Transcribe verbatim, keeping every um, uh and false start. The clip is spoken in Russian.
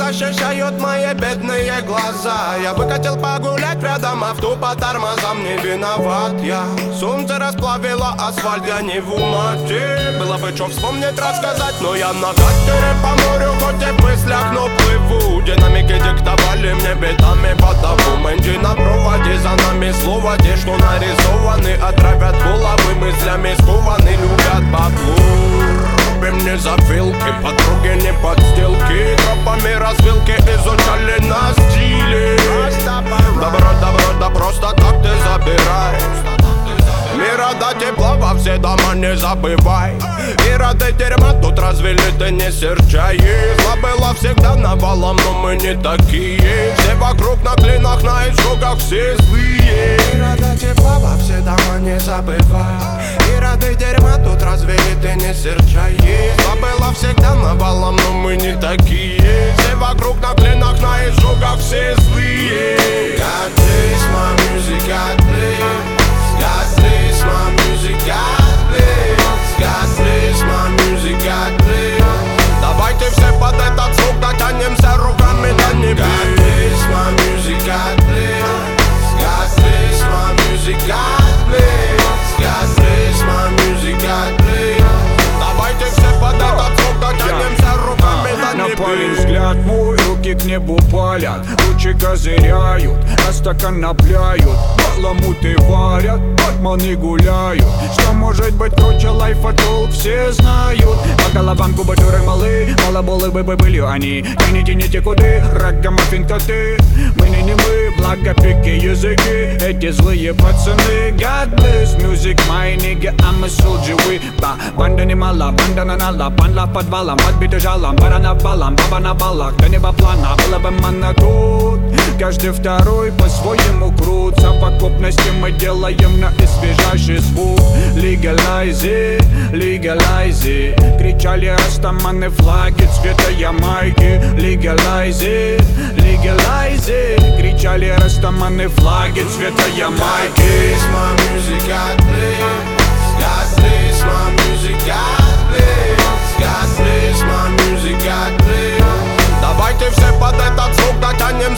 защищают мои бедные глаза. Я выкатил погулять рядом, авто по тормозам, не виноват я. Солнце расплавило асфальт, я не в умате. Было бы что вспомнить, рассказать, но я на катере по морю, хоть и в мыслях, но плыву. Динамики диктовали мне битами по документе на проводе. За нами слова, те, что нарисованы, отравят головы мыслями, скованы, любят баблу. Мне завилки, подруги не подстилки. Тропами развилки изучали на стиле. Добро, добро, да просто так ты забирай. Мира до тепла во все дома не забывай. И рады дерьма тут развели, ты не серчай. Зла было всегда навалом, но мы не такие. Все вокруг на клинах, на изжогах, все злые. Мира до тепла во все дома не забывай. И рады дерьма тут развели, ты не серчай. Зла было всегда навалом, но мы не такие. Все вокруг на клинах, на изжогах, все злые. God bless my music, God bless. God bless my music, God bless. God bless my music, God bless. Давайте все под этот звук дотянемся руками до небес. God bless my music, God bless. God bless my music, God bless. God bless my music, God bless. Давайте все под этот звук дотянемся руками до небес. На парень взгляд мой, руки к небу палят. Лучи козыряют, а стакан напляют. Баламуты варят, батманы гуляют. Что может быть круче лайфа, толк все знают. По головам кубатуры малы, малоболы бы были они. Тяните, тяните куды, ракомаффин коты. Мы не не мы, благо пики языки. Эти злые пацаны. God bless music, my nigga, I'm a soldier. We ба, банда немала, банда на нала. Панла в подвалом, подбиты жалом. Пара на балам, баба на балах. До неба плана, было бы манна тут. Каждый второй по-своему крут. Совокупности мы делаем на освежающий звук. Legalize it, legalize it. Кричали растаманы, флаги цвета Ямайки. Legalize it, legalize it. Кричали растаманы, флаги цвета Ямайки. God bless my music, God bless. God bless my music, God bless. God bless my music, God bless. Давайте все под этот звук дотянем